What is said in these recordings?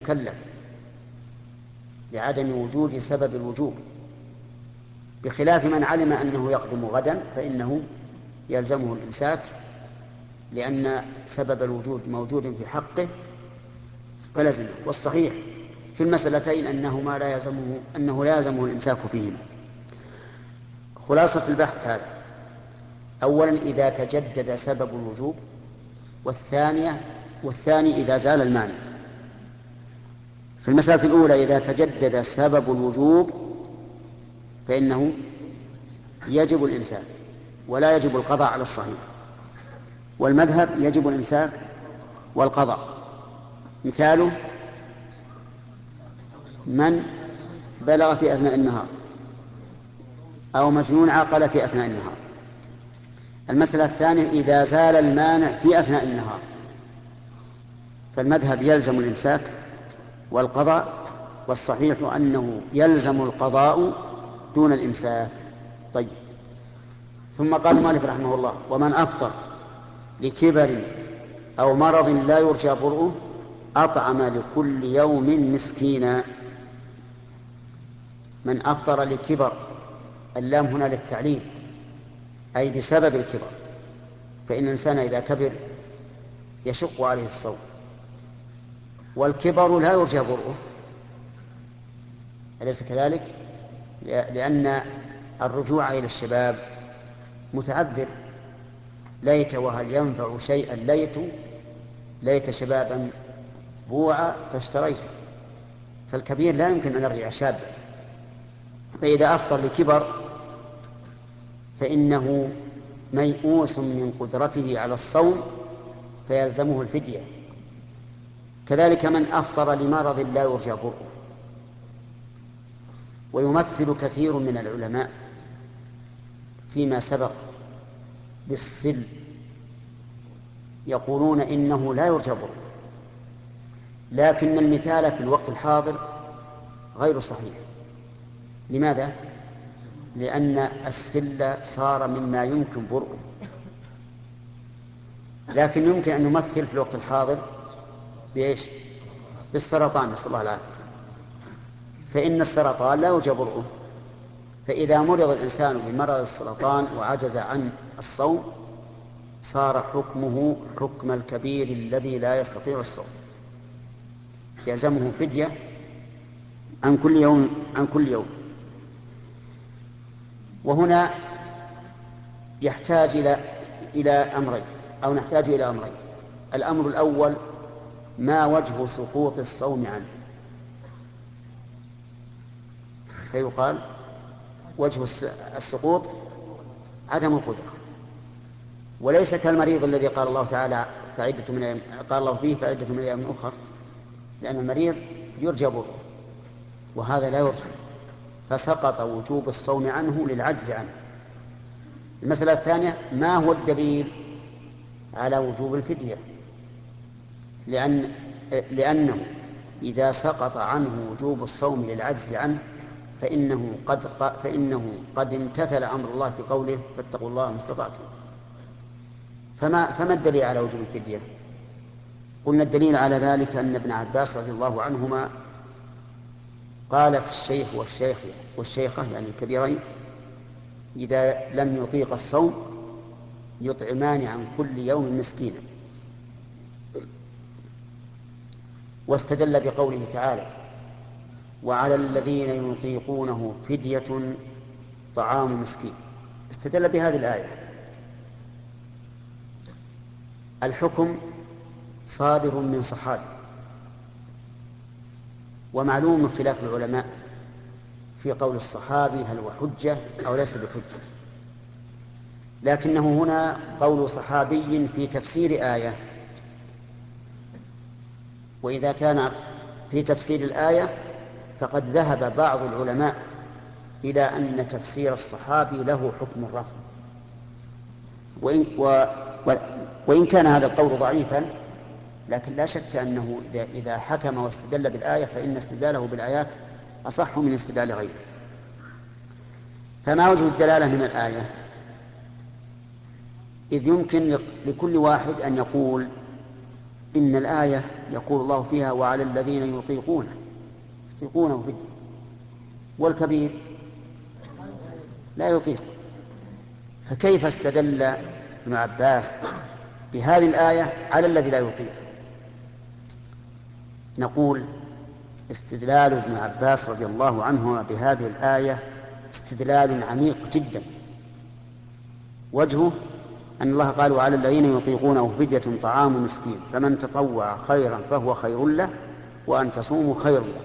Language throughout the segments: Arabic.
يتكلف لعدم وجود سبب الوجوب، بخلاف من علم أنه يقدم غدا فإنه يلزمه الإمساك لأن سبب الوجود موجود في حقه فلزمه. والصحيح في المسألتين أنه لا يلزمه الإمساك فيهما. خلاصة البحث هذا: أولا إذا تجدد سبب الوجوب، والثاني إذا زال المانع. في المسألة الأولى إذا تجدد سبب الوجوب فإنه يجب الإمساك ولا يجب القضاء على الصحيح، والمذهب يجب الإمساك والقضاء. مثاله: من بلغ في أثناء النهار أو مجنون عقل في أثناء النهار. المسألة الثانية إذا زال المانع في أثناء النهار، فالمذهب يلزم الإمساك والقضاء، والصحيح أنه يلزم القضاء دون الإمساك. طيب، ثم قال مالك رحمه الله: ومن أفطر لكبر أو مرض لا يرجى برؤه أطعم لكل يوم مسكينا. من أفطر لكبر، اللام هنا للتعليل، أي بسبب الكبر، فإن الإنسان إذا كبر يشق عليه الصوم، والكبر لا يرجى برؤه، أليس كذلك؟ لأن الرجوع إلى الشباب متعذر. ليت وهل ينفع شيئا ليت شبابا بوعا فاشتريته. فالكبير لا يمكن أن يرجع شابا، فإذا أفطر لكبر فإنه ميؤوس من قدرته على الصوم فيلزمه الفدية. كذلك من أفطر لمرض لا يرجى برؤه. ويمثل كثير من العلماء فيما سبق بالسل، يقولون إنه لا يرجى برؤه، لكن المثال في الوقت الحاضر غير صحيح. لماذا؟ لأن السل صار مما يمكن برؤه، لكن يمكن أن نمثل في الوقت الحاضر بإيش؟ بالسرطان، نسأل الله العافية. فإن السرطان لا يرجى برؤه، فإذا مرض الإنسان بمرض السرطان وعجز عن الصوم صار حكمه حكم الكبير الذي لا يستطيع الصوم، يلزمه فدية عن كل يوم. وهنا يحتاج إلى أمرين، أو نحتاج إلى أمرين. الأمر الأول: ما وجه سقوط الصوم عنه؟ فيقال وجه السقوط عدم القدرة، وليس كالمريض الذي قال الله تعالى قال الله فيه فعدة من أيام أخر، لأن المريض يرجى برؤه وهذا لا يرجى، فسقط وجوب الصوم عنه للعجز عنه. المسألة الثانية: ما هو الدليل على وجوب الفدية؟ لأنه إذا سقط عنه وجوب الصوم للعجز عنه فإنه قد امتثل أمر الله في قوله: فاتقوا الله ما استطعتم. فما الدليل على وجوب الفدية؟ قلنا الدليل على ذلك أن ابن عباس رضي الله عنهما قال في الشيخ والشيخة يعني الكبيرين: إذا لم يطيق الصوم يطعمان عن كل يوم مسكينا. واستدل بقوله تعالى: وعلى الذين يطيقونه فدية طعام مسكين. استدل بهذه الآية. الحكم صادر من صحابي، ومعلوم اختلاف العلماء في قول الصحابي هل هو حجة أو ليس بحجة، لكنه هنا قول صحابي في تفسير آية، وإذا كان في تفسير الآية فقد ذهب بعض العلماء إلى أن تفسير الصحابي له حكم الرفع، وإن كان هذا القول ضعيفا، لكن لا شك أنه إذا حكم واستدل بالآية فإن استدلاله بالآيات أصح من استدلال غيره. فما وجه الدلالة من الآية؟ إذ يمكن لكل واحد أن يقول إن الآية يقول الله فيها وعلى الذين يطيقونه فدية، والكبير لا يطيق. فكيف استدل ابن عباس بهذه الآية على الذي لا يطيق؟ نقول استدلال ابن عباس رضي الله عنهما بهذه الآية استدلال عميق جدا. وجهه أن الله قال وعلى الذين يطيقونه فدية طعام مسكين فمن تطوع خيرا فهو خير له وأن تصوموا خير له.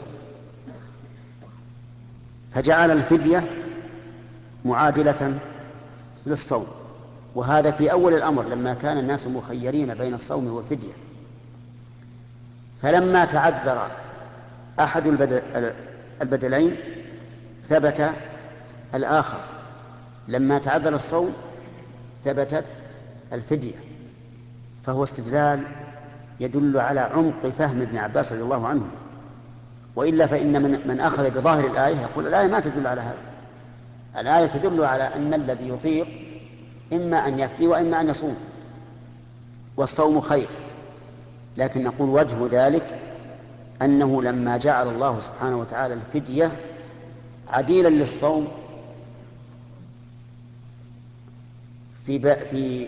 فجعل الفدية معادلة للصوم، وهذا في أول الأمر لما كان الناس مخيرين بين الصوم والفدية. فلما تعذر أحد البدلين ثبت الآخر، لما تعذر الصوم ثبتت الفدية. فهو استدلال يدل على عمق فهم ابن عباس رضي الله عنه. وإلا فإن من أخذ بظاهر الآية يقول الآية ما تدل على هذا، الآية تدل على أن الذي يطيق إما أن يفدي وإما أن يصوم، والصوم خير. لكن نقول وجه ذلك أنه لما جعل الله سبحانه وتعالى الفدية عديلا للصوم في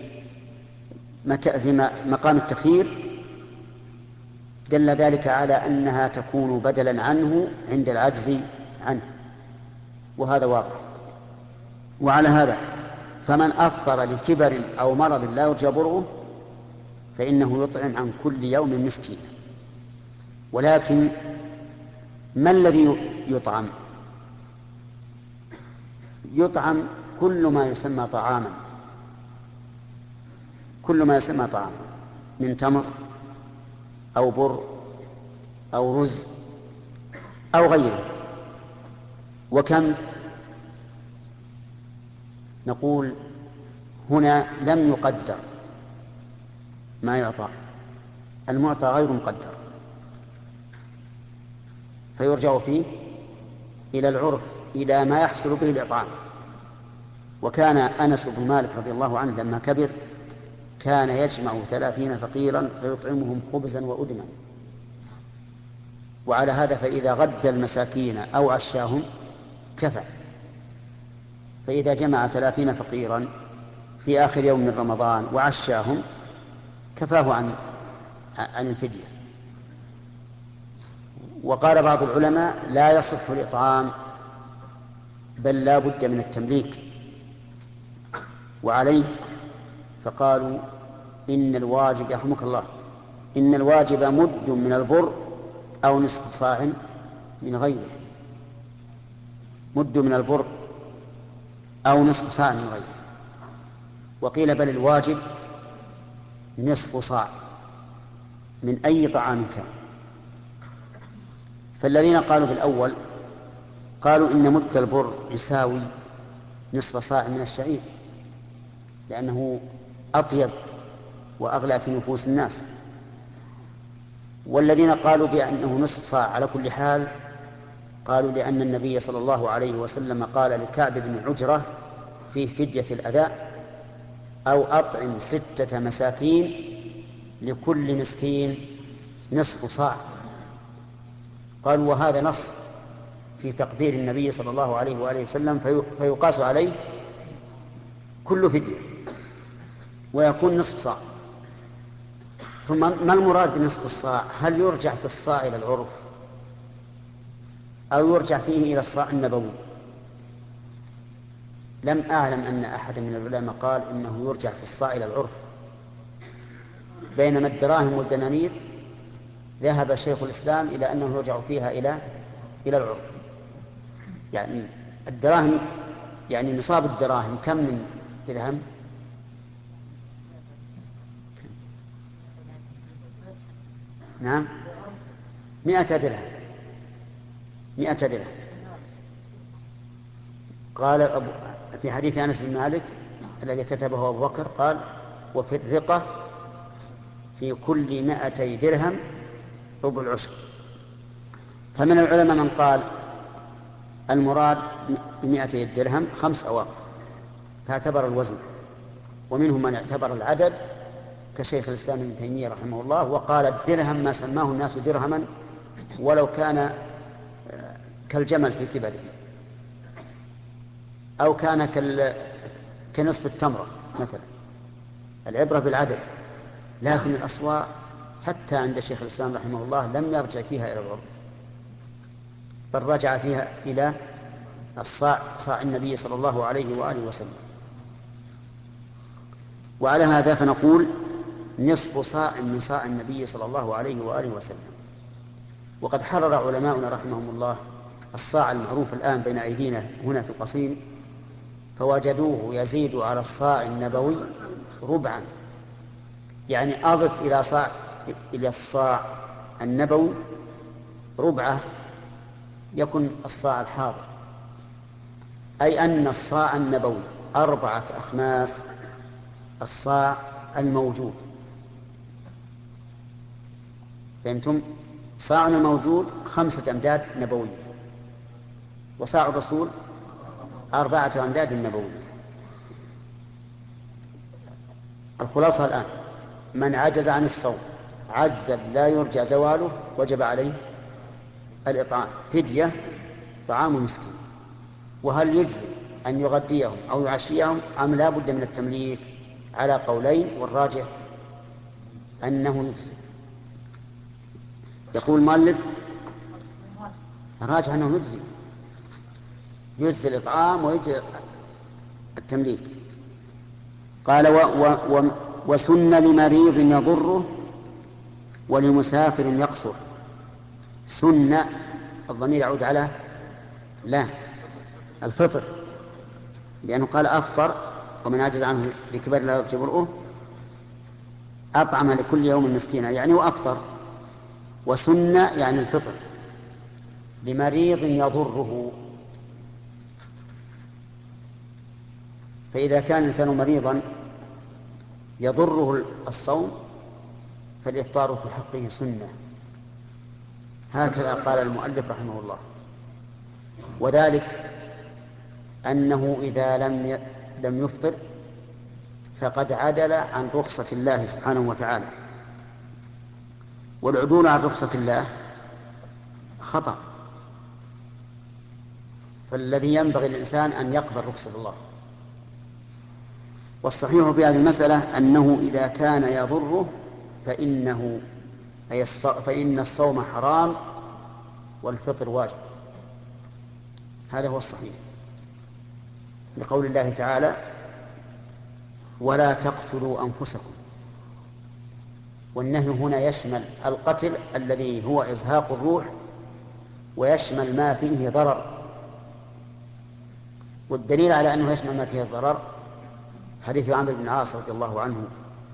مقام التخيير، دل ذلك على أنها تكون بدلا عنه عند العجز عنه، وهذا واضح. وعلى هذا فمن أفطر لكبر أو مرض لا يرجى برؤه فإنه يطعم عن كل يوم مسكين. ولكن ما الذي يطعم؟ يطعم كل ما يسمى طعاما، كل ما يسمى طعاما من تمر أو بر أو رز أو غيره. وكم؟ نقول هنا لم يقدر ما يعطى، المعطى غير مقدر، فيرجع فيه إلى العرف، إلى ما يحصل به الإطعام. وكان أنس بن مالك رضي الله عنه لما كبر كان يجمع 30 فقيرا فيطعمهم خبزا وأدما. وعلى هذا فإذا غد المساكين أو عشاهم كفى. فإذا جمع 30 فقيرا في آخر يوم من رمضان وعشاهم كفاه عن الفدية. وقال بعض العلماء لا يصح الإطعام بل لا بد من التمليك. وعليه فقالوا إن الواجب يرحمك الله إن الواجب مد من البر أو نصف صاع من غيره، مد من البر أو نصف صاع من غيره. وقيل بل الواجب نصف صاع من أي طعام كان. فالذين قالوا بالأول قالوا إن مد البر يساوي نصف صاع من الشعير لأنه أطيب وأغلى في نفوس الناس. والذين قالوا بأنه نصف صاع على كل حال قالوا لأن النبي صلى الله عليه وسلم قال لكعب بن عجرة في فدية الأداء أو أطعم 6 مساكين لكل مسكين نصف صاع. قالوا وهذا نص في تقدير النبي صلى الله عليه وآله وسلم فيقاس عليه كل فدية ويكون نصف صاع. ثم ما المراد بنصف الصاع؟ هل يرجع في الصاع إلى العرف أو يرجع فيه إلى الصاع النبوي؟ لم أعلم أن أحد من العلماء قال إنه يرجع في الصاع إلى العرف، بينما الدراهم والدنانير ذهب شيخ الإسلام إلى أنه يرجع فيها إلى العرف. يعني الدراهم، يعني نصاب الدراهم كم من درهم؟ نعم 100 درهم. 100 درهم. قال في حديث أنس بن مالك الذي كتبه أبو بكر قال وفي الرقة في كل 200 درهم ربع العشر. فمن العلماء من قال المراد 200 درهم 5 أواق فاعتبر الوزن، ومنهم من اعتبر العدد كشيخ الإسلام ابن تيمية رحمه الله، وقال الدرهم ما سماه الناس درهما ولو كان كالجمل في كبره، أو كان كنصف التمرة مثلا. العبرة بالعدد، لكن الأصواع حتى عند شيخ الإسلام رحمه الله لم يرجع فيها إلى العرف، بل رجع فيها إلى صاع النبي صلى الله عليه وآله وسلم. وعلى هذا فنقول نصف صاع من صاع النبي صلى الله عليه وآله وسلم. وقد حرر علماؤنا رحمهم الله الصاع المعروف الآن بين أيدينا هنا في القصيم، فوجدوه يزيد على الصاع النبوي ربعا، يعني أضف إلى الصاع النبوي ربعه يكن الصاع الحاضر، أي أن الصاع النبوي 4 أخماس الصاع الموجود. فهمتم؟ صاعنا الموجود 5 أمداد نبوية، وصاع الرسول 4 أمداد نبوية. الخلاصة الآن: من عجز عن الصوم عجزا لا يرجى زواله وجب عليه الإطعام، فدية طعام مسكين. وهل يجزي أن يغديهم أو يعشيهم أم لا بد من التمليك؟ على قولين، والراجح أنه يجزي. يقول المؤلف الراجح أنه يجزي الإطعام ويجزي التمليك. قال وسن لمريض يضره ولمسافر يقصر. سن الضمير يعود على الفطر، لأنه قال أفطر ومن عجز عنه لكبر لا يرجى برؤه أطعم لكل يوم مسكينا، يعني وأفطر. وسن يعني الفطر لمريض يضره، فإذا كان الإنسان مريضا يضره الصوم فالإفطار في حقه سنة، هكذا قال المؤلف رحمه الله. وذلك أنه إذا لم يفطر فقد عدل عن رخصة الله سبحانه وتعالى، والعدول عن رخصة الله خطأ، فالذي ينبغي للإنسان أن يقبل رخصة الله. والصحيح في هذه المسألة أنه إذا كان يضره فإن الصوم حرام والفطر واجب، هذا هو الصحيح، لقول الله تعالى: ولا تقتلوا أنفسكم. والنهي هنا يشمل القتل الذي هو إزهاق الروح، ويشمل ما فيه ضرر. والدليل على أنه يشمل ما فيه ضرر حديث عمرو بن العاص رضي الله عنه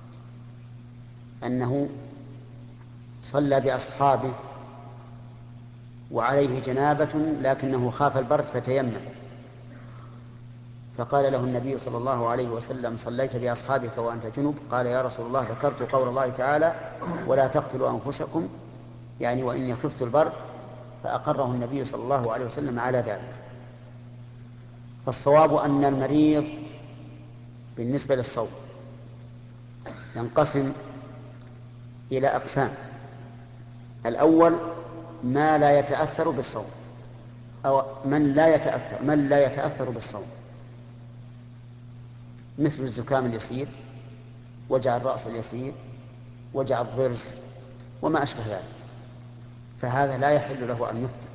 أنه صلى بأصحابه وعليه جنابة لكنه خاف البرد فتيمم، فقال له النبي صلى الله عليه وسلم: صليت بأصحابك وأنت جنب؟ قال: يا رسول الله ذكرت قول الله تعالى: ولا تقتلوا أنفسكم، يعني وإني خفت البرد، فأقره النبي صلى الله عليه وسلم على ذلك. فالصواب أن المريض بالنسبة للصوم ينقسم إلى أقسام: الأول ما لا يتأثر بالصوم، أو من لا يتأثر بالصوم، مثل الزكام اليسير، وجع الرأس اليسير، وجع الضرس وما أشبه ذلك، فهذا لا يحل له أن يفطر.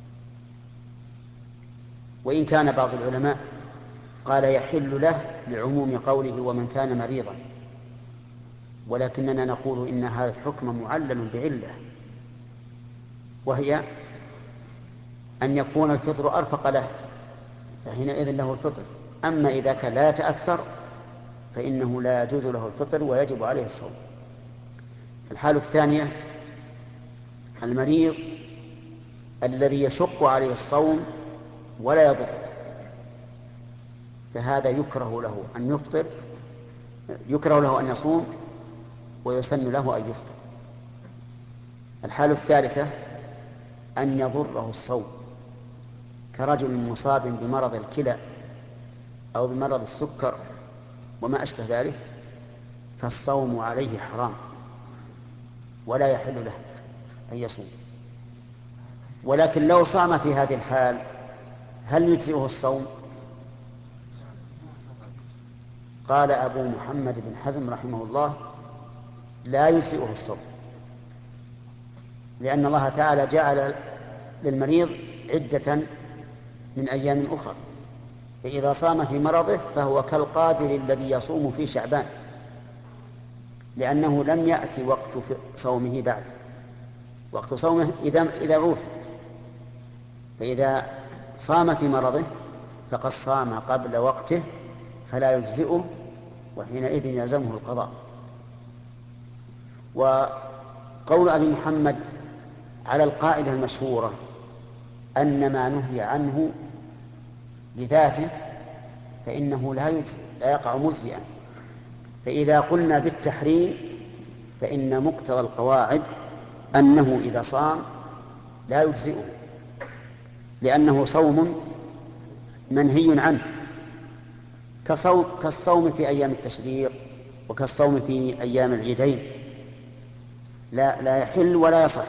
وإن كان بعض العلماء قال يحل له لعموم قوله ومن كان مريضا، ولكننا نقول إن هذا الحكم معلل بعلة، وهي أن يكون الفطر أرفق له، فحينئذ له الفطر. أما إذا كان لا يتأثر فإنه لا يجوز له الفطر ويجب عليه الصوم. الحالة الثانية المريض الذي يشق عليه الصوم ولا يضر، فهذا يكره له أن يفطر، يكره له أن يصوم، ويسن له أن يفطر. الحالة الثالثة أن يضره الصوم، كرجل مصاب بمرض الكلى أو بمرض السكر وما أشبه ذلك، فالصوم عليه حرام ولا يحل له أن يصوم. ولكن لو صام في هذه الحال هل يجزئه الصوم؟ قال أبو محمد بن حزم رحمه الله لا يجزئه الصوم، لأن الله تعالى جعل للمريض عدة من أيام أخرى، فإذا صام في مرضه فهو كالقادر الذي يصوم في شعبان، لأنه لم يأتي وقت صومه بعد. وقت صومه إذا عوف، فإذا صام في مرضه فقد صام قبل وقته فلا يجزئه، وحينئذ يلزمه القضاء. وقول أبي محمد على القاعدة المشهورة أن ما نهي عنه لذاته فإنه لا يقع مجزئا. فإذا قلنا بالتحريم فإن مقتضى القواعد أنه إذا صام لا يجزئه، لأنه صوم منهي عنه، كالصوم في أيام التشريق وكالصوم في أيام العيدين، لا يحل ولا يصح.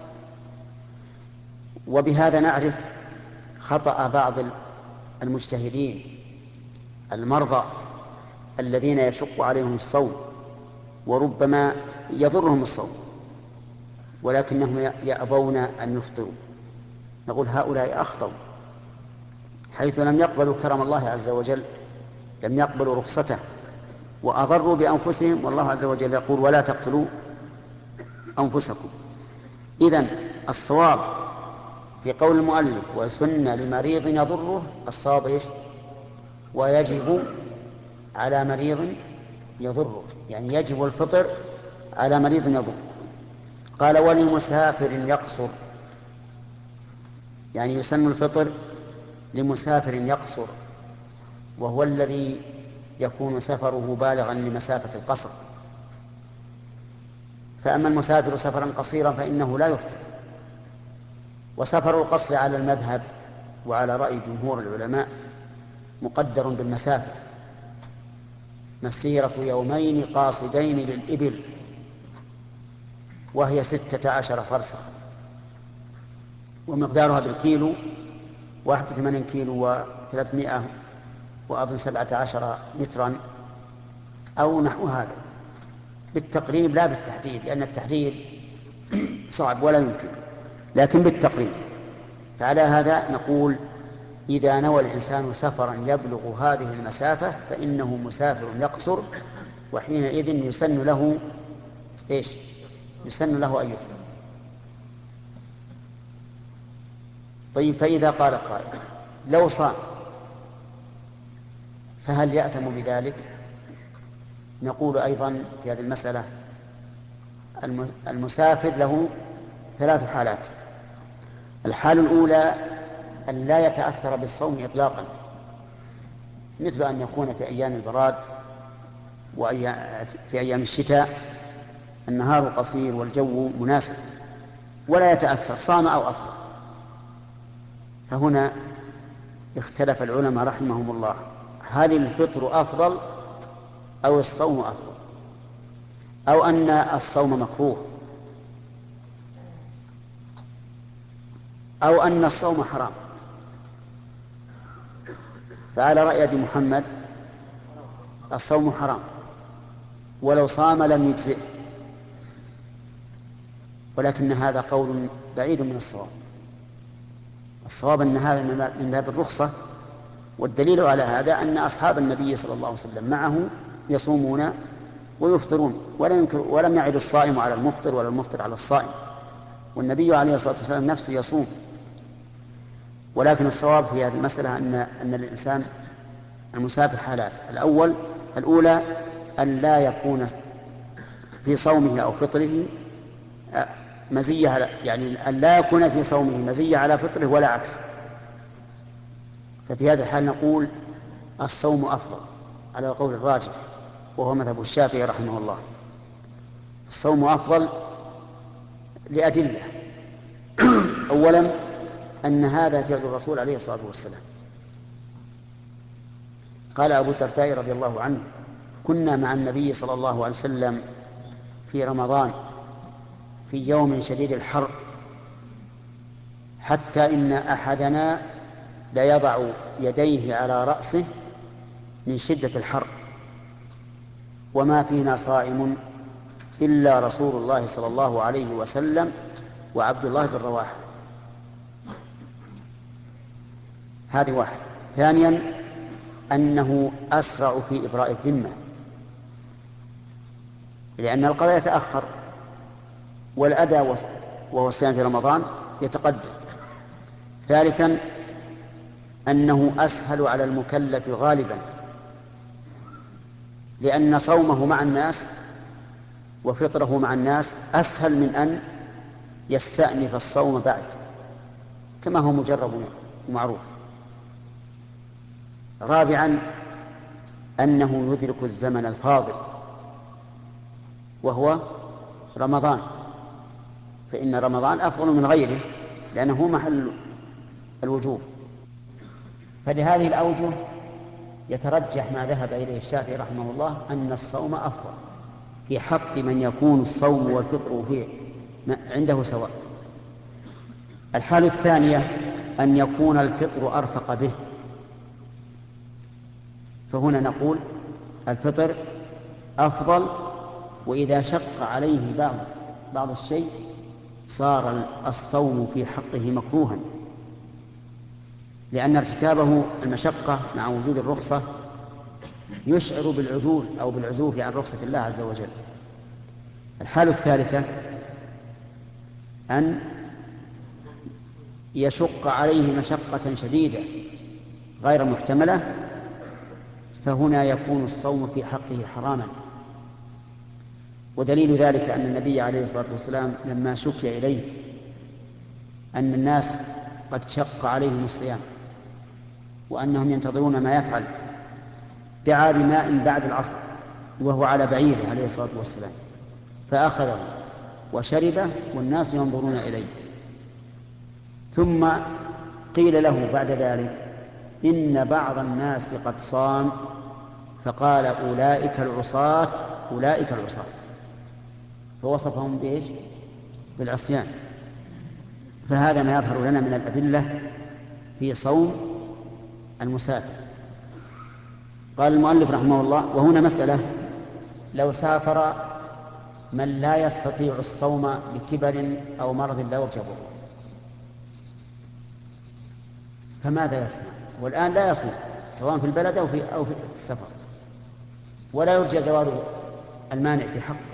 وبهذا نعرف خطأ بعض المجتهدين المرضى الذين يشق عليهم الصوم وربما يضرهم الصوم ولكنهم يأبون أن يفطروا. نقول هؤلاء أخطأوا، حيث لم يقبلوا كرم الله عز وجل، لم يقبلوا رخصته، وأضروا بأنفسهم، والله عز وجل يقول ولا تقتلوا أنفسكم. إذن الصواب في قول المؤلف وسن لمريض يضره، الصواب إيش؟ ويجب على مريض يضره، يعني يجب الفطر على مريض يضر. قال ولمسافر يقصر، يعني يسن الفطر لمسافر يقصر، وهو الذي يكون سفره بالغا لمسافة القصر. فأما المسافر سفرا قصيرا فإنه لا يفطر. وسفر القصر على المذهب وعلى رأي جمهور العلماء مقدر بالمسافة، مسيرة يومين قاصدين للإبل، وهي 16 فرسخ، ومقدارها بالكيلو 81 كيلو و300 وأظن 17 مترا أو نحو هذا، بالتقريب لا بالتحديد، لأن التحديد صعب ولا يمكن، لكن بالتقريب. فعلى هذا نقول إذا نوى الإنسان سفرا يبلغ هذه المسافة فإنه مسافر يقصر، وحينئذ يسن له إيش؟ يسن له أن يفطر. طيب، فإذا قال قائل لو صام فهل يأثم بذلك؟ نقول أيضا في هذه المسألة المسافر له 3 حالات. الحال الأولى أن لا يتأثر بالصوم إطلاقا، مثل أن يكون في أيام البراد وفي أيام الشتاء النهار قصير والجو مناسب ولا يتأثر، صام أو أفطر. فهنا اختلف العلماء رحمهم الله، هل الفطر أفضل أو الصوم أفضل، أو أن الصوم مكروه، أو أن الصوم حرام. فعلى رأي أبي محمد الصوم حرام، ولو صام لم يجزئه، ولكن هذا قول بعيد من الصواب. الصواب أن هذا من باب الرخصة، والدليل على هذا أن أصحاب النبي صلى الله عليه وسلم معه يصومون ويفطرون، ولم يعد الصائم على المفطر ولا المفطر على الصائم، والنبي عليه الصلاة والسلام نفسه يصوم. ولكن الصواب في هذه المسألة أن الإنسان المسافر حالات: الأولى أن لا يكون في صومه أو فطره مزية، يعني أن لا يكون في صومه مزية على فطره ولا عكس. ففي هذا الحال نقول الصوم أفضل على قول الراجح، وهو مذهب الشافعي رحمه الله. الصوم أفضل لأدلة: أولا أن هذا فعل الرسول عليه الصلاة والسلام. قال أبو الدرداء رضي الله عنه: كنا مع النبي صلى الله عليه وسلم في رمضان في يوم شديد الحر، حتى إن أحدنا ليضع يديه على رأسه من شدة الحر، وما فينا صائم إلا رسول الله صلى الله عليه وسلم وعبد الله بن رواحة. هذه واحد. ثانيا أنه أسرع في إبراء الذمة، لأن القضاء يتأخر والأداء وهو الصيام في رمضان يتقدم. ثالثا أنه أسهل على المكلف غالبا، لأن صومه مع الناس وفطره مع الناس أسهل من أن يستأنف الصوم بعد، كما هو مجرب ومعروف. رابعا أنه يدرك الزمن الفاضل وهو رمضان، فإن رمضان أفضل من غيره لأنه محل الوجوب. فلهذه الأوجه يترجح ما ذهب إليه الشافعي رحمه الله أن الصوم أفضل في حق من يكون الصوم والفطر فيه عنده سواء. الحالة الثانية أن يكون الفطر أرفق به، فهنا نقول الفطر أفضل، وإذا شق عليه بعض الشيء صار الصوم في حقه مكروها، لأن ارتكابه المشقة مع وجود الرخصة يشعر بالعدول أو بالعزوف عن رخصة الله عز وجل. الحالة الثالثة أن يشق عليه مشقة شديدة غير محتملة، فهنا يكون الصوم في حقه حراما. ودليل ذلك أن النبي عليه الصلاة والسلام لما شكي إليه أن الناس قد شق عليهم الصيام وأنهم ينتظرون ما يفعل، دعا بماء بعد العصر وهو على بعيره عليه الصلاة والسلام، فأخذه وشربه والناس ينظرون إليه. ثم قيل له بعد ذلك إن بعض الناس قد صام، فقال أولئك العصاة أولئك العصاة، فوصفهم بإيش؟ بالعصيان. فهذا ما يظهر لنا من الأدلة في صوم المسافر. قال المؤلف رحمه الله: وهنا مسألة، لو سافر من لا يستطيع الصوم لكبر أو مرض لا يرجى برؤه، فماذا يصنع؟ والآن لا يصوم سواء في البلد أو في السفر، ولا يرجى زوال المانع في حقه.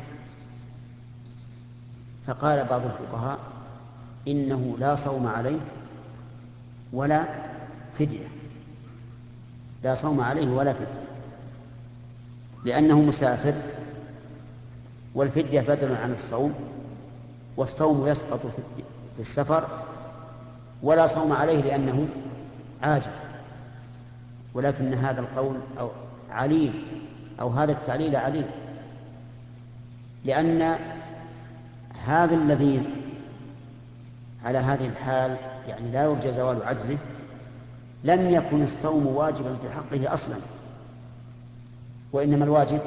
فقال بعض الفقهاء إنه لا صوم عليه ولا فدية، لا صوم عليه ولا فدية، لأنه مسافر، والفدية بدل عن الصوم، والصوم يسقط في السفر، ولا صوم عليه لأنه عاجز. ولكن هذا القول أو عليل، أو هذا التعليل عليل، لأن هذا الذي على هذه الحال يعني لا يرجى زوال عجزه لم يكن الصوم واجبا في حقه أصلا، وإنما الواجب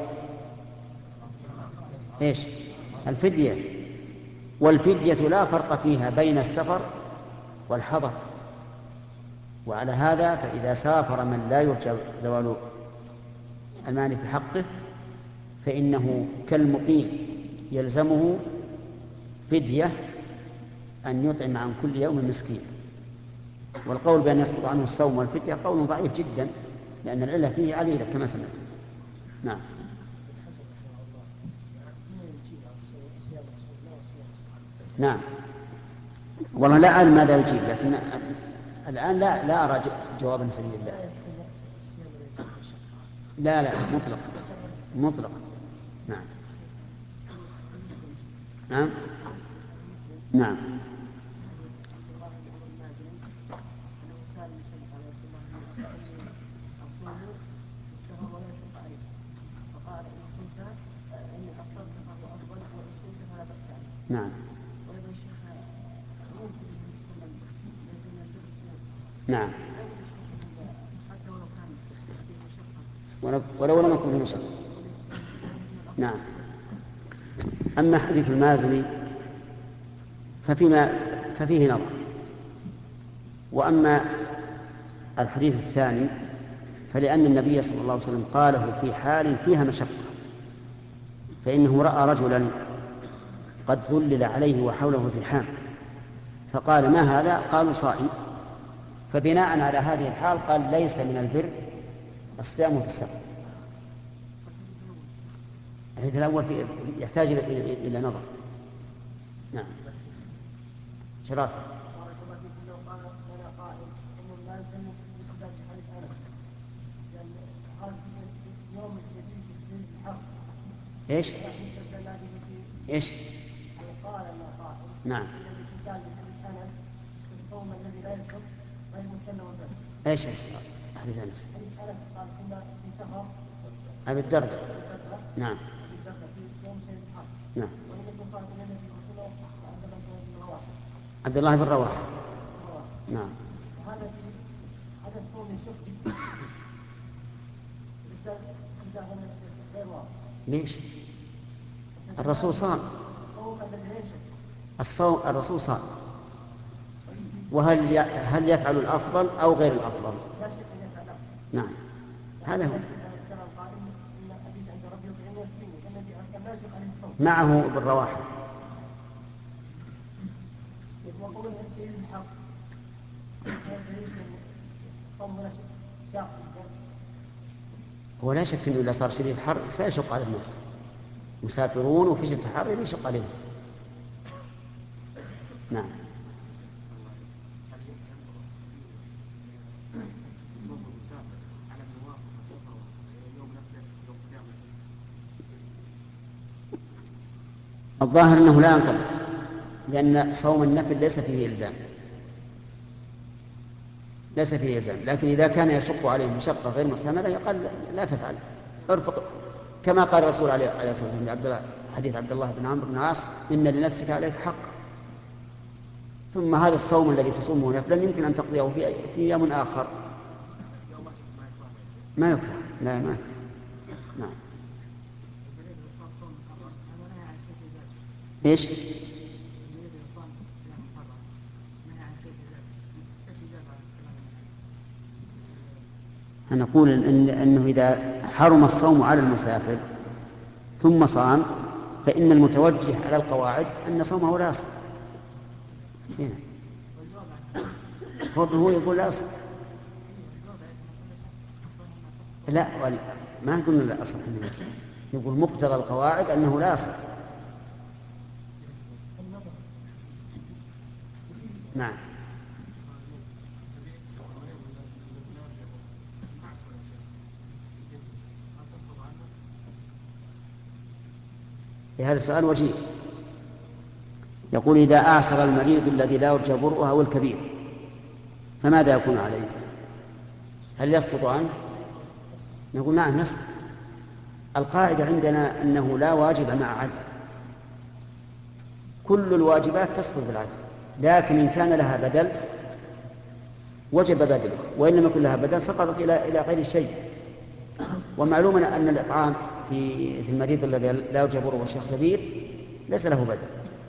إيش؟ الفدية. والفدية لا فرق فيها بين السفر والحضر. وعلى هذا فإذا سافر من لا يرجى زوال المانع في حقه فإنه كالمقيم يلزمه فدية أن يطعم عن كل يوم مسكين. والقول بأن يسقط عنه الصوم والفدية قول ضعيف جدا، لأن العلة فيه عليلة كما سمعت. نعم. نعم، والله لا أعلم ماذا يجيب، لكن الآن لا أرى جوابا سليما. لا مطلق. نعم. نعم. نعم. نعم. نعم. ولو لم يكن فيه مشقة. نعم. أما حديث المازني ففيه نظر. وأما الحديث الثاني فلأن النبي صلى الله عليه وسلم قاله في حال فيها مشقة، فإنه رأى رجلا قد ذلل عليه وحوله زحام فقال: ما هذا؟ قالوا: صائم. فبناء على هذه الحال قال: ليس من البر الصيام في السفر. الحديث الأول يحتاج إلى نظر. نعم. شرف. ايش؟ ايش؟ نعم. ايش حديث انس؟ ابي الدرداء. نعم. نعم. عبد الله بن رواحه. نعم. هذا الصوم يشق ليش؟ الرسول صام. الرسول صام. هل يفعل الأفضل أو غير الأفضل؟ نعم، هذا هو. معه بالرواحة. هو لا شك أنه إذا صار شديد حر سيشق على الناس، مسافرون وفي شدة حر يشق عليهم. نعم. الظاهر أنه لا ينقضي، لأن صوم النفل ليس فيه إلزام، لكن إذا كان يشق عليه مشقة غير محتملة يقال لا تفعل، ارفق كما قال الرسول عليه الصلاة والسلام حديث عبد الله بن عمرو بن العاص: إن لنفسك عليك حق. ثم هذا الصوم الذي تصومه نفلا يمكن أن تقضيه في يوم آخر، ما يكره. لا، ما يكره. نعم. ايش؟ نقول أنه إذا حرم الصوم على المسافر ثم صام فإن المتوجه على القواعد أن صومه لا يصح. هو يقول لا يصح. لا، ما قلنا لا أصح أنه يصح، يقول مقتضى القواعد أنه لا يصح. نعم. هذا السؤال وجيه. يقول: إذا أعسر المريض الذي لا يرجى برؤه أو الكبير فماذا يكون عليه؟ هل يسقط عنه؟ نقول: نعم يسقط. القاعدة عندنا أنه لا واجب مع عجز، كل الواجبات تسقط بالعجز، لكن إن كان لها بدل وجب بدله، وإن لم يكن لها بدل سقطت إلى غير شيء. ومعلوم أن الإطعام في المريض الذي لا يرجى برؤه وشيخ كبير ليس له بدل.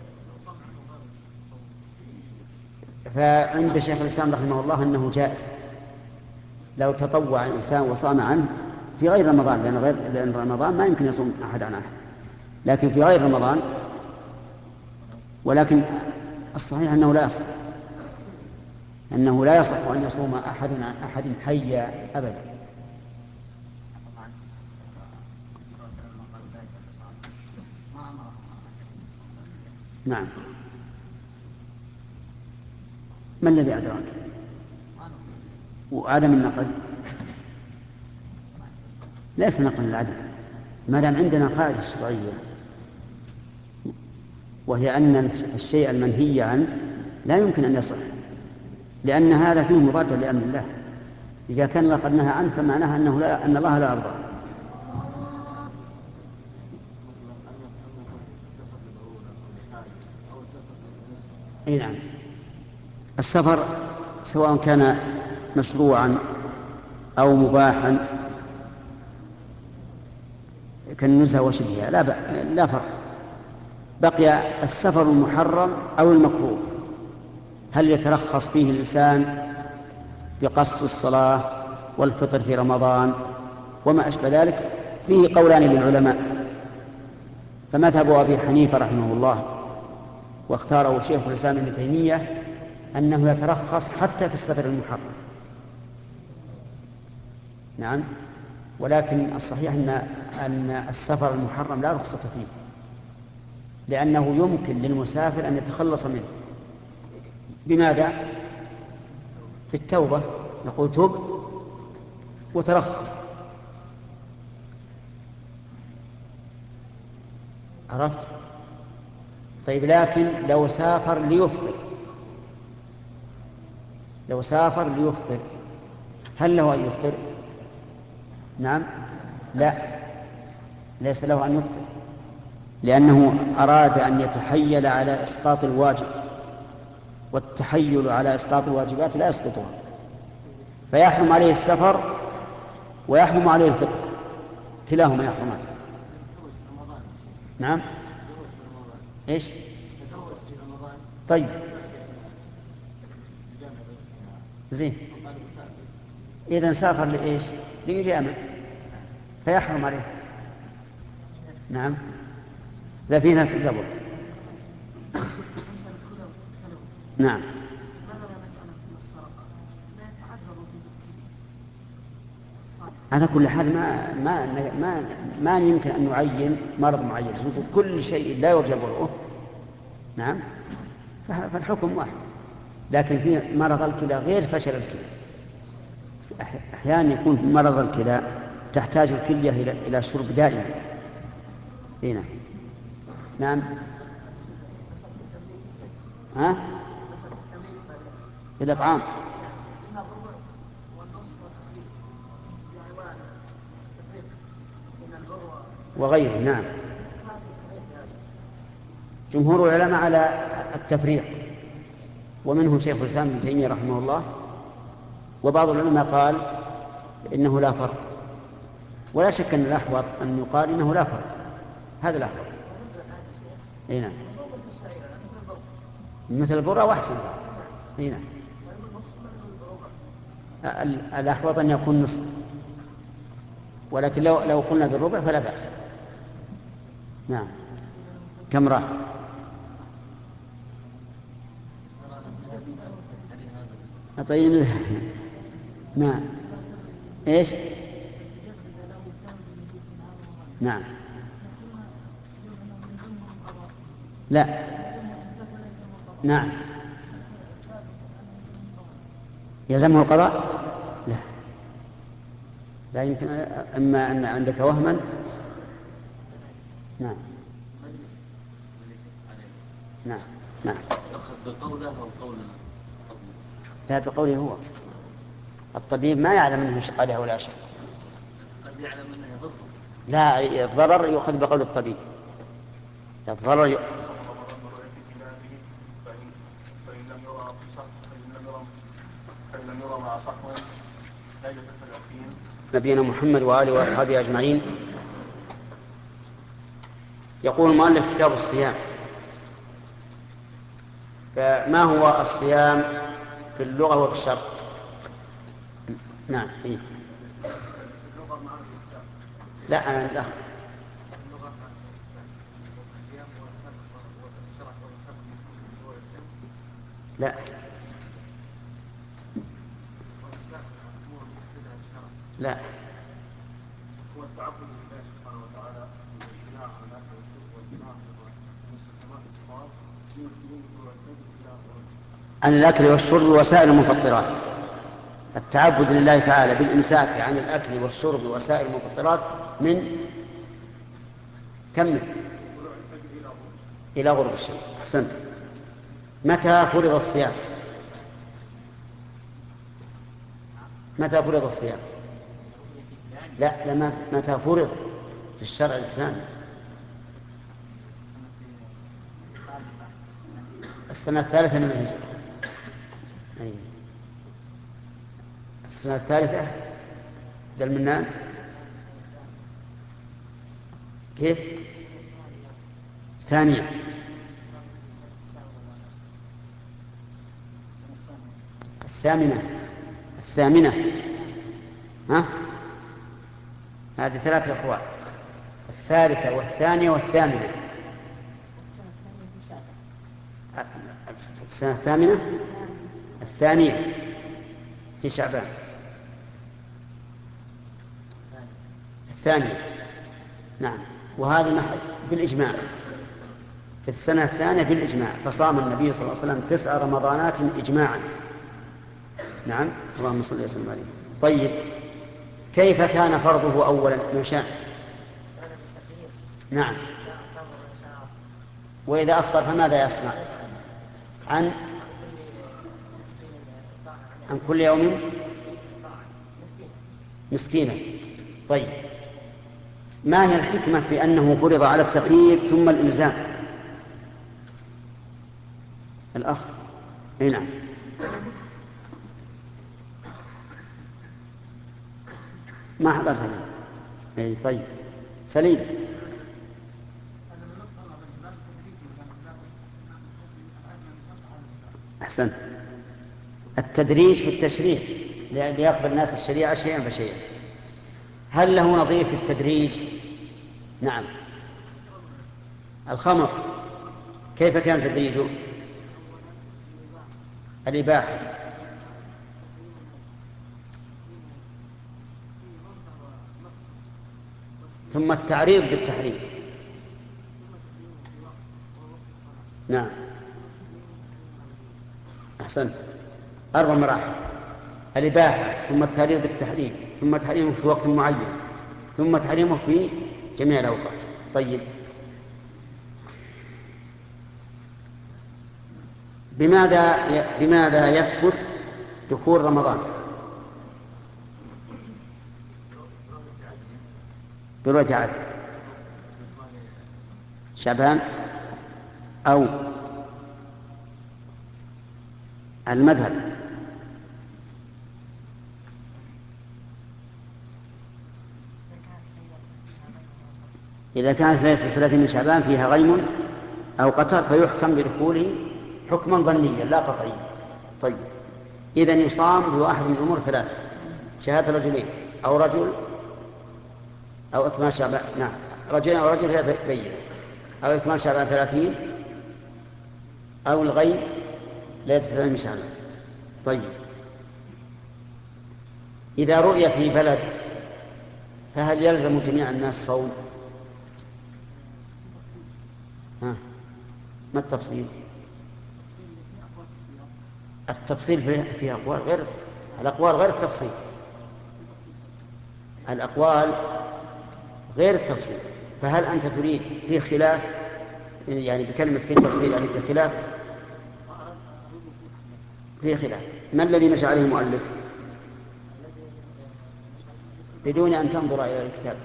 فعند شيخ الإسلام رحمه الله أنه جائز لو تطوع إنسان وصام عنه في غير رمضان، لأن رمضان ما يمكن يصوم أحد عن أحد، لكن في غير رمضان. ولكن الصحيح أنه لا يصح أن يصوم أحد عن أحد حيا أبدا. نعم. ما الذي أدراك؟ وعدم النقل ليس نقل العدم، ما دام عندنا قاعدة شرعية وهي أن الشيء المنهي عنه لا يمكن أن يصح، لأن هذا فيه مضادة لأمر الله. إذا كان الله قد نهى عنه فمعناها أن الله لا يرضى. أي نعم. السفر سواء كان مشروعا أو مباحا كالنزهة وشبهها لا فرق. بقي السفر المحرم أو المكروه، هل يترخص فيه الإنسان بقصر الصلاة والفطر في رمضان وما أشبه ذلك؟ فيه قولان للعلماء، فمذهب أبي حنيفة رحمه الله واختاره شيخ الإسلام ابن تيمية أنه يترخص حتى في السفر المحرم. نعم، ولكن الصحيح أن السفر المحرم لا رخصة فيه، لأنه يمكن للمسافر أن يتخلص منه. بماذا؟ في التوبة، نقول تب وترخص. عرفت؟ طيب، لكن لو سافر ليفطر هل له أن يفطر؟ نعم، لا، ليس له أن يفطر، لأنه أراد أن يتحيل على إسقاط الواجب، والتحيل على إسقاط الواجبات لا يسقطها، فيحرم عليه السفر ويحرم عليه الفطر، كلاهما يحرمان. نعم، إيش؟ طيب، زين، إذا سافر لإيش؟ ليجامع فيحرم عليه. نعم، لا، في ناس قبل. نعم، على كل حال ما يمكن أن نعين مرض معين، كل شيء لا يرجى برؤه. نعم، فالحكم واحد. لكن في مرض الكلى غير فشل الكلى، أحيانا يكون مرض الكلى تحتاج الكلية إلى شرب دائما. هنا. نعم، ها؟ الإطعام وغيره. نعم، جمهور العلماء على التفريق، ومنهم شيخ الإسلام ابن تيمية رحمه الله، وبعض العلماء قال إنه لا فرق، ولا شك أن الأحوط أن يقال إنه لا فرق، هذا الأحوط. نعم، مثل البرة وأحسن. نعم، الأحوط أن يكون نصف، ولكن لو قلنا بالربع فلا بأس. نعم، كم راح؟ طيب، نعم، إيش؟ نعم، لا، نعم، يلزمه القضاء؟ لا يمكن، أما أن عندك وهما. نعم، نعم، نعم، بقوله أو قوله؟ لا، بقوله هو. الطبيب ما يعلم منه شق عليه ولا شق، قد يعلم منه يضره. لا، الضرر يؤخذ بقول الطبيب، الضرر فإن لم يرى مع صحوه لا يتفرق فيه. نبينا محمد وآله وأصحابه أجمعين. يقول المؤلف كتاب الصيام، فما هو الصيام في اللغة وفي الشرع؟ نعم، إيه؟ لا، لا، لا، هو التعبد لله سبحانه وتعالى بالإجماع على الأكل والشرب والجماع والمستلزمات الكبار عن الأكل والشرب وسائر المفطرات. التعبد لله تعالى بالإمساك عن الأكل والشرب وسائر المفطرات من كم؟ إلى غروب الشمس. أحسنت. متى فرض الصيام؟ متى فرض الصيام؟ لا، متى فرض في الشرع الإسلامي؟ السنة الثالثة من الهجرة. السنة الثالثة ذا المنان. كيف؟ ثانية. الثامنة. ها؟ هذه 3 أقوال: الثالثة والثانية والثامنة. السنة الثامنة الثانية في شعبان. الثانية نعم، وهذا بالإجماع في السنة الثانية بالإجماع، فصام النبي صلى الله عليه وسلم 9 رمضانات إجماعا. نعم، اللهم صل وسلم عليه. طيب، كيف كان فرضه أولا؟ نشاء. نعم. وإذا أفطر فماذا يصنع؟ عن كل يوم مسكينا. طيب، ما هي الحكمة في أنه فرض على التخيير ثم الإلزام؟ الأخ. نعم. ما حضرتنا. طيب، سليم. أحسنت. التدريج في التشريع ليقبل الناس الشريعة شيئا فشيئا. هل له نظير في التدريج؟ نعم. الخمر كيف كان تدريجه؟ الإباحة. ثم التعريض بالتحريم. نعم، أحسنت. 4 مراحل: الإباحة، ثم التعريض بالتحريم، ثم تحريمه في وقت معين، ثم تحريمه في جميع الأوقات. طيب، بماذا يثبت دخول رمضان؟ برؤية عدل شعبان أو المذهب. إذا كانت ليلة 30 من شعبان فيها غيم أو قتر فيحكم بدخوله حكما ظنيا لا قطعيا. طيب، إذن يصام بواحد من أمور 3: شهادة رجلين أو رجل أو إكمال شعبان. نعم، رجلين أو رجل هي بينة، أو إكمال شعبان 30، أو الغيم ليلة 30 من شعبان. طيب، إذا رؤي في بلد فهل يلزم جميع الناس صوم؟ ما التفصيل؟ التفصيل فيها أقوال غير الأقوال، غير التفصيل. الأقوال غير التفصيل. فهل أنت تريد فيه خلاف؟ يعني بكلمة فيه تفصيل يعني فيه خلاف. فيه خلاف. ما الذي مشى عليه المؤلف بدون أن تنظر إلى الكتاب؟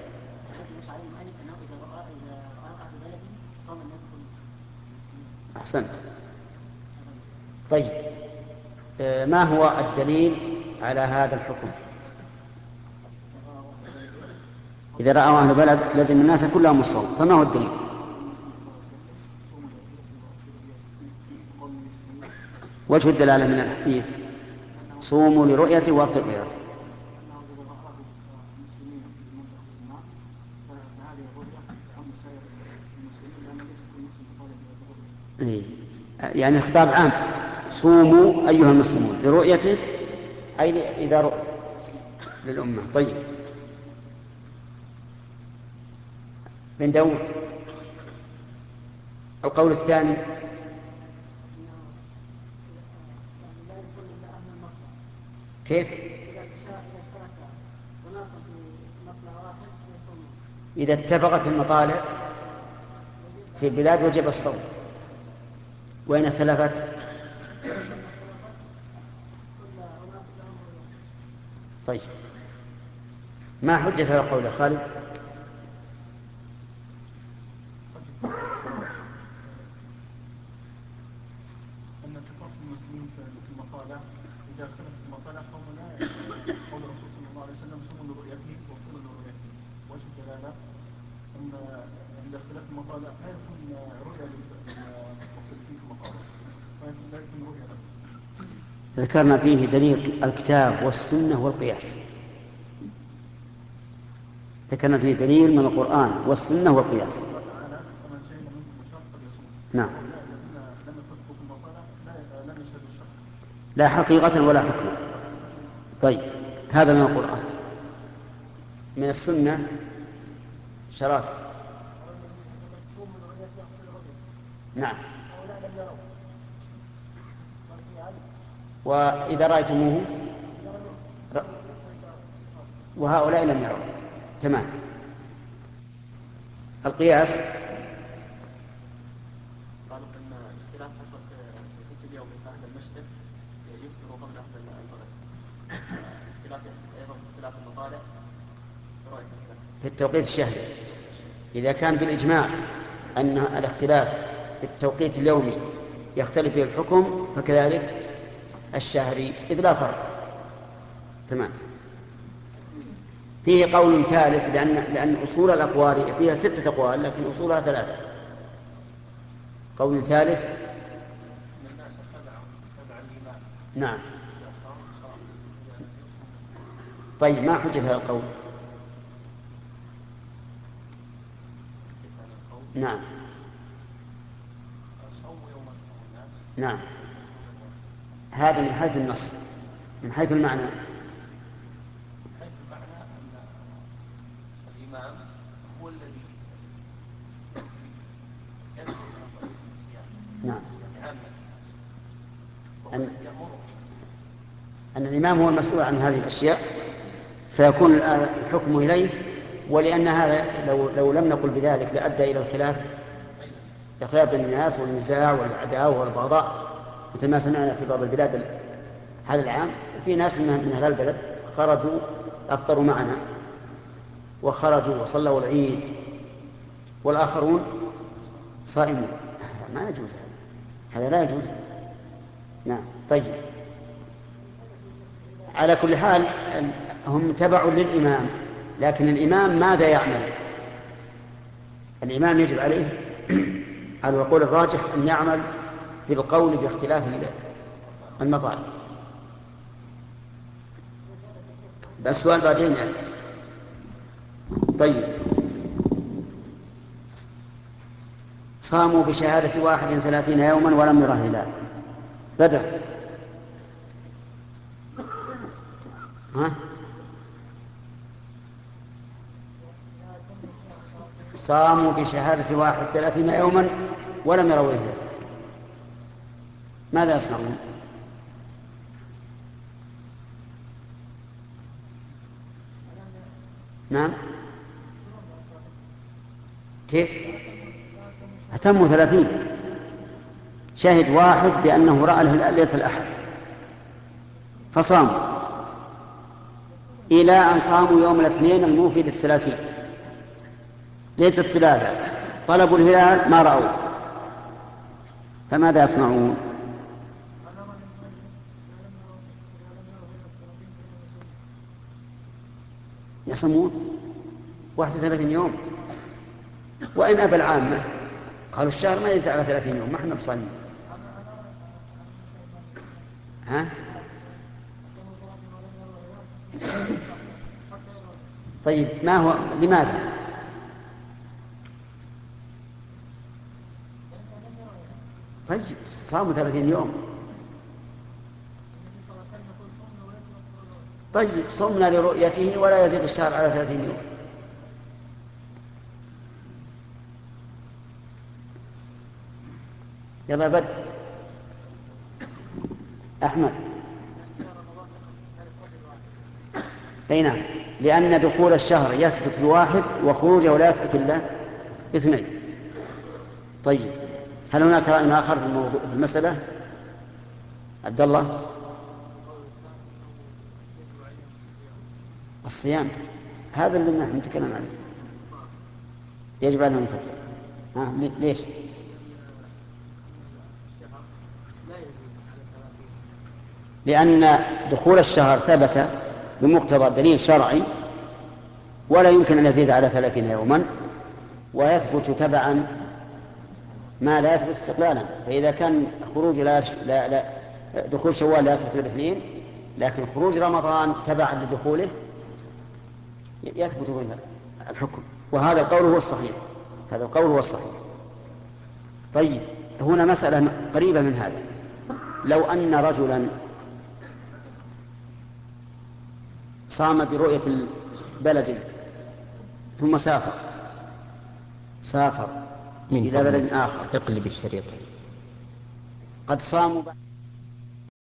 أحسنت. طيب، ما هو الدليل على هذا الحكم؟ إذا رأوا أهل بلد لازم الناس كلهم الصوم، فما هو الدليل؟ وجه الدلالة من الحديث: صوموا لرؤيته وافطروا لرؤيته. يعني الخطاب عام: صوموا أيها المسلمون لرؤيته، أي إذا رؤى للأمة. طيب، بن داود القول الثاني: كيف؟ إذا اتفقت المطالع في البلاد وجب الصوم، وإن اختلفت طيب، ما حجة هذا القول يا خالد؟ أن اتفاق المسلمين في المطالع إذا اختلفت المطالع فهم لا يعلمون. قول الرسول صلى الله عليه وسلم: صوموا لرؤيته وافطروا لرؤيته. وجه الدلالة أن عند اختلاف المطالع لا يكون رؤية للمختلفين في المطالع، لا يكون رؤية له. ذكرنا فيه دليل الكتاب والسنة والقياس. ذكرنا فيه دليل من القرآن والسنة والقياس. نعم. لا حقيقة ولا حكما. طيب هذا من القرآن. من السنة شراب. نعم. وإذا رأيتموه وهؤلاء لم يروا. تمام. القياس قالوا ان اختلاف حصل في اليوم اهل المشرق يفطر قبل اهل المغرب. اختلاف ايضا اختلاف المطالع في التوقيت الشهري. اذا كان بالاجماع ان الاختلاف في التوقيت اليومي يختلف فيه الحكم فكذلك الشهري اذ لا فرق. تمام. فيه قول ثالث لأن أصول الأقوال فيها 6 أقوال لكن أصولها 3. قول ثالث. نعم. طيب ما حجة هذا القول؟ نعم. نعم. هذا من حيث النص. من حيث المعنى هو الذي نعم أن الإمام هو المسؤول عن هذه الأشياء فيكون الحكم إليه. ولأن هذا لو لم نقل بذلك لأدى إلى الخلاف بين الناس والنزاع والعداوة والبغضاء مثل ما سمعنا في بعض البلاد هذا العام. في ناس من هذا البلد خرجوا أفطروا معنا وخرجوا وصلوا العيد والآخرون صائمون. ما يجوز هذا لا يجوز. نعم. طيب على كل حال هم تبع للإمام لكن الإمام ماذا يعمل؟ الإمام يجب عليه على القول الراجح أن يعمل بالقول باختلاف المطالب. بس السؤال بعدين يعني. طيب صاموا بشهادة 31 يوما ولم يره هلال. بدر. ها؟ صاموا بشهادة 31 يوما ولم يروا هلال. ماذا يصنعون؟ نعم. كيف؟ أتموا 30. شهد واحد بأنه رأى الهلال ليلة الأحد فصاموا إلى أن صاموا يوم الاثنين الموفي لل30 ليلة الثلاثاء طلبوا الهلال ما رأوا فماذا يصنعون؟ يصومون 31 يوم. وإن أبى العامة قالوا الشهر ما يزيد على 30 يوم ما احنا بصايمين. ها؟ طيب ما هو لماذا؟ طيب صاموا 30 يوم. طيب صمنا لرؤيته ولا يزيد الشهر على 30 يوم. يلا بدء أحمد. أي نعم لأن دخول الشهر يثبت بواحد وخروجه لا يثبت إلا باثنين. طيب هل هناك رأي آخر في الموضوع في المسألة؟ عبد الله. الصيام هذا اللي نحن نتكلم عنه يجب أن نفكر. ليش؟ لأن دخول الشهر ثبت بمقتضى دليل شرعي ولا يمكن أن يزيد على 30 يوما ويثبت تبعا ما لا يثبت استقلالا. فإذا كان خروج لا دخول شوال لا يثبت الاثنين، لكن خروج رمضان تبعا لدخوله يثبت منها الحكم، وهذا القول هو الصحيح. هذا القول هو الصحيح. طيب، هنا مسألة قريبة من هذا. لو أن رجلا صام برؤية البلد ثم سافر إلى بلد آخر، اقلب الشريط. قد صاموا